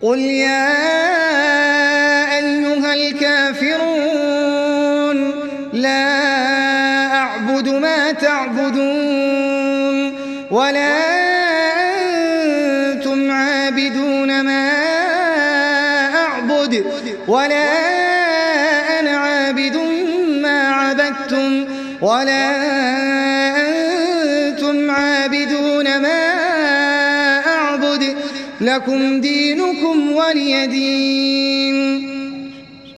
قل يا أيها الكافرون لا أعبد ما تعبدون ولا أنتم عابدون ما أعبد ولا أنا عابد ما عبدتم ولا أنتم عابدون ما أعبد لكم دينكم ولي دين.